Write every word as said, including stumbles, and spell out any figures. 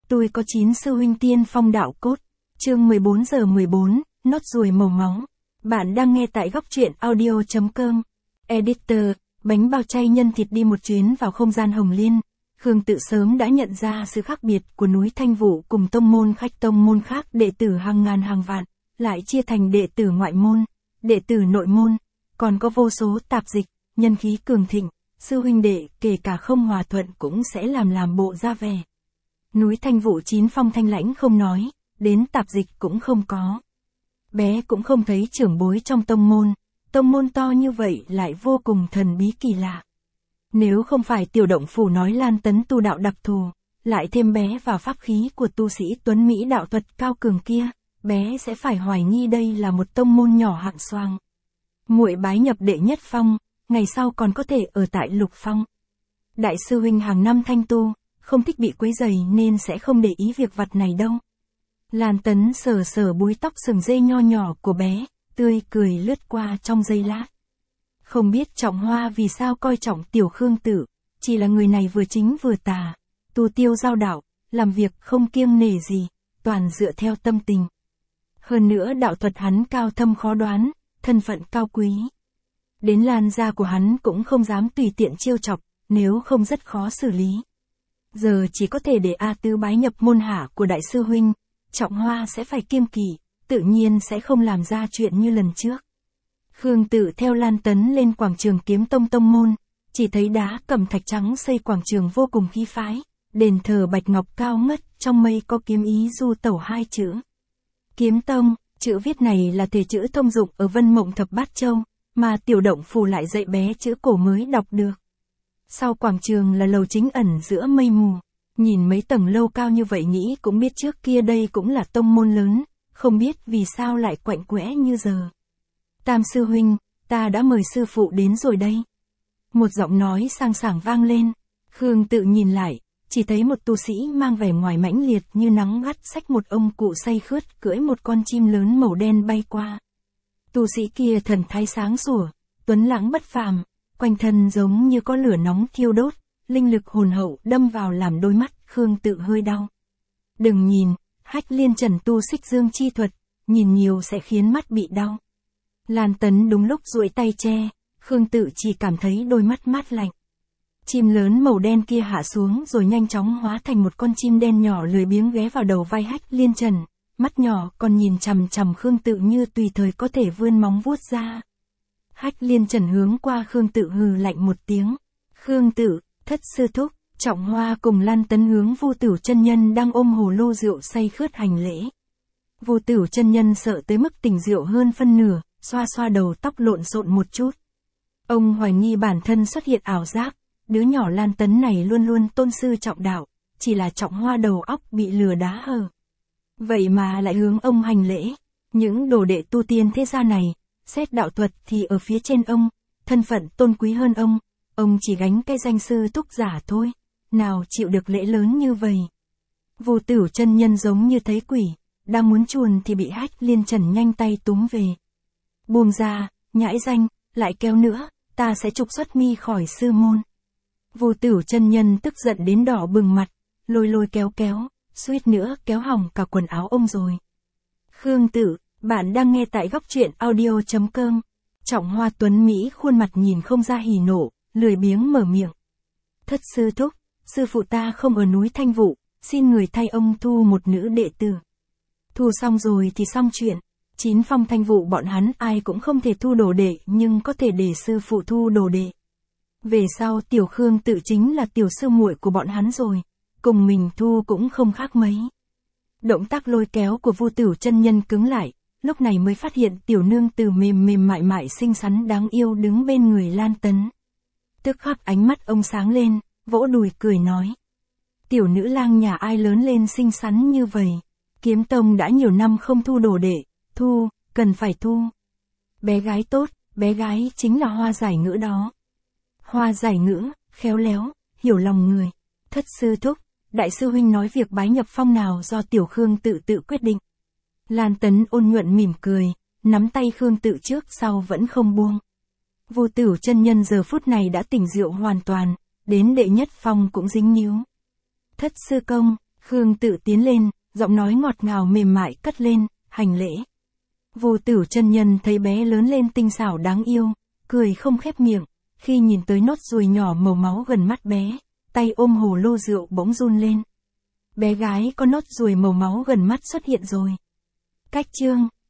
Tôi có chín sư huynh tiên phong đạo cốt. Chương mười bốn giờ mười bốn, nốt ruồi màu máu. Bạn đang nghe tại góc truyện audio chấm com. Editor, bánh bao chay nhân thịt đi một chuyến vào không gian Hồng Liên. Khương Tự sớm đã nhận ra sự khác biệt của núi Thanh Vũ cùng tông môn khách tông môn khác, đệ tử hàng ngàn hàng vạn, lại chia thành đệ tử ngoại môn, đệ tử nội môn, còn có vô số tạp dịch, nhân khí cường thịnh, sư huynh đệ kể cả không hòa thuận cũng sẽ làm làm bộ ra vẻ. Núi Thanh Vũ chín phong thanh lãnh không nói, đến tạp dịch cũng không có. Bé cũng không thấy trưởng bối trong tông môn, tông môn to như vậy lại vô cùng thần bí kỳ lạ. Nếu không phải tiểu động phủ nói Lan Tấn tu đạo đặc thù, lại thêm bé vào pháp khí của tu sĩ tuấn Mỹ đạo thuật cao cường kia, bé sẽ phải hoài nghi đây là một tông môn nhỏ hạng xoang. Muội bái nhập đệ nhất phong, ngày sau còn có thể ở tại lục phong. Đại sư huynh hàng năm thanh tu, không thích bị quấy rầy nên sẽ không để ý việc vặt này đâu. Lan Tấn sờ sờ búi tóc sừng dây nho nhỏ của bé, tươi cười lướt qua trong giây lát. Không biết Trọng Hoa vì sao coi trọng tiểu Khương Tự, chỉ là người này vừa chính vừa tà, tu tiêu giao đạo, làm việc không kiêng nể gì, toàn dựa theo tâm tình. Hơn nữa đạo thuật hắn cao thâm khó đoán, thân phận cao quý. Đến Lan gia của hắn cũng không dám tùy tiện chiêu chọc, nếu không rất khó xử lý. Giờ chỉ có thể để A Tứ bái nhập môn hạ của đại sư huynh, Trọng Hoa sẽ phải kiêng kỵ, tự nhiên sẽ không làm ra chuyện như lần trước. Khương Tự theo Lan Tấn lên quảng trường Kiếm Tông tông môn, chỉ thấy đá cẩm thạch trắng xây quảng trường vô cùng khí phái, đền thờ bạch ngọc cao ngất, trong mây có kiếm ý du tẩu hai chữ. Kiếm Tông, chữ viết này là thể chữ thông dụng ở Vân Mộng Thập Bát Châu, mà tiểu động phủ lại dạy bé chữ cổ mới đọc được. Sau quảng trường là lầu chính ẩn giữa mây mù, nhìn mấy tầng lâu cao như vậy nghĩ cũng biết trước kia đây cũng là tông môn lớn, không biết vì sao lại quạnh quẽ như giờ. Tam sư huynh, ta đã mời sư phụ đến rồi đây. Một giọng nói sang sảng vang lên, Khương Tự nhìn lại, chỉ thấy một tu sĩ mang vẻ ngoài mãnh liệt như nắng gắt xách một ông cụ say khướt cưỡi một con chim lớn màu đen bay qua. Tu sĩ kia thần thái sáng sủa, tuấn lãng bất phàm, quanh thân giống như có lửa nóng thiêu đốt, linh lực hồn hậu đâm vào làm đôi mắt Khương Tự hơi đau. Đừng nhìn, Hách Liên Trần tu xích dương chi thuật, nhìn nhiều sẽ khiến mắt bị đau. Lan Tấn đúng lúc duỗi tay che, Khương Tự chỉ cảm thấy đôi mắt mát lạnh. Chim lớn màu đen kia hạ xuống rồi nhanh chóng hóa thành một con chim đen nhỏ lười biếng ghé vào đầu vai Hách Liên Trần, mắt nhỏ còn nhìn chằm chằm Khương Tự như tùy thời có thể vươn móng vuốt ra. Hách Liên Trần hướng qua Khương Tự hừ lạnh một tiếng. Khương Tự, thất sư thúc, Trọng Hoa cùng Lan Tấn hướng Vu Tửu chân nhân đang ôm hồ lô rượu say khướt hành lễ. Vu Tửu chân nhân sợ tới mức tỉnh rượu hơn phân nửa, xoa xoa đầu tóc lộn xộn một chút. Ông hoài nghi bản thân xuất hiện ảo giác, đứa nhỏ Lan Tấn này luôn luôn tôn sư trọng đạo, chỉ là Trọng Hoa đầu óc bị lừa đá hờ. Vậy mà lại hướng ông hành lễ. Những đồ đệ tu tiên thế gia này, xét đạo thuật thì ở phía trên ông, thân phận tôn quý hơn ông, ông chỉ gánh cái danh sư thúc giả thôi, nào chịu được lễ lớn như vậy. Vu Tửu chân nhân giống như thấy quỷ, đang muốn chuồn thì bị Hách Liên Trần nhanh tay túm về. Buông ra, nhãi danh, lại kéo nữa, ta sẽ trục xuất mi khỏi sư môn. Vu Tửu chân nhân tức giận đến đỏ bừng mặt, lôi lôi kéo kéo, suýt nữa kéo hỏng cả quần áo ông rồi. Khương Tự, bạn đang nghe tại góc truyện audio chấm com. Trọng Hoa tuấn Mỹ khuôn mặt nhìn không ra hỉ nộ, lười biếng mở miệng. Thất sư thúc, sư phụ ta không ở núi Thanh Vũ, xin người thay ông thu một nữ đệ tử. Thu xong rồi thì xong chuyện. Chín phong Thanh Vũ bọn hắn ai cũng không thể thu đồ đệ nhưng có thể để sư phụ thu đồ đệ. Về sau tiểu Khương Tự chính là tiểu sư muội của bọn hắn rồi, cùng mình thu cũng không khác mấy. Động tác lôi kéo của Vu Tửu chân nhân cứng lại, lúc này mới phát hiện tiểu nương tử mềm mềm mại mại xinh xắn đáng yêu đứng bên người Lan Tấn. Tức khắc ánh mắt ông sáng lên, vỗ đùi cười nói. Tiểu nữ lang nhà ai lớn lên xinh xắn như vậy, Kiếm Tông đã nhiều năm không thu đồ đệ, thu, cần phải thu. Bé gái tốt, bé gái chính là Hoa Giải Ngữ đó. Hoa Giải Ngữ, khéo léo, hiểu lòng người. Thất sư thúc, đại sư huynh nói việc bái nhập phong nào do tiểu Khương Tự tự quyết định. Lan Tấn ôn nhuận mỉm cười, nắm tay Khương Tự trước sau vẫn không buông. Vu Tửu chân nhân giờ phút này đã tỉnh rượu hoàn toàn, đến đệ nhất phong cũng dính níu. Thất sư công, Khương Tự tiến lên, giọng nói ngọt ngào mềm mại cất lên, hành lễ. Vô Tử chân nhân thấy bé lớn lên tinh xảo đáng yêu, cười không khép miệng, khi nhìn tới nốt ruồi nhỏ màu máu gần mắt bé, tay ôm hồ lô rượu bỗng run lên. Bé gái có nốt ruồi màu máu gần mắt xuất hiện rồi. Cách chương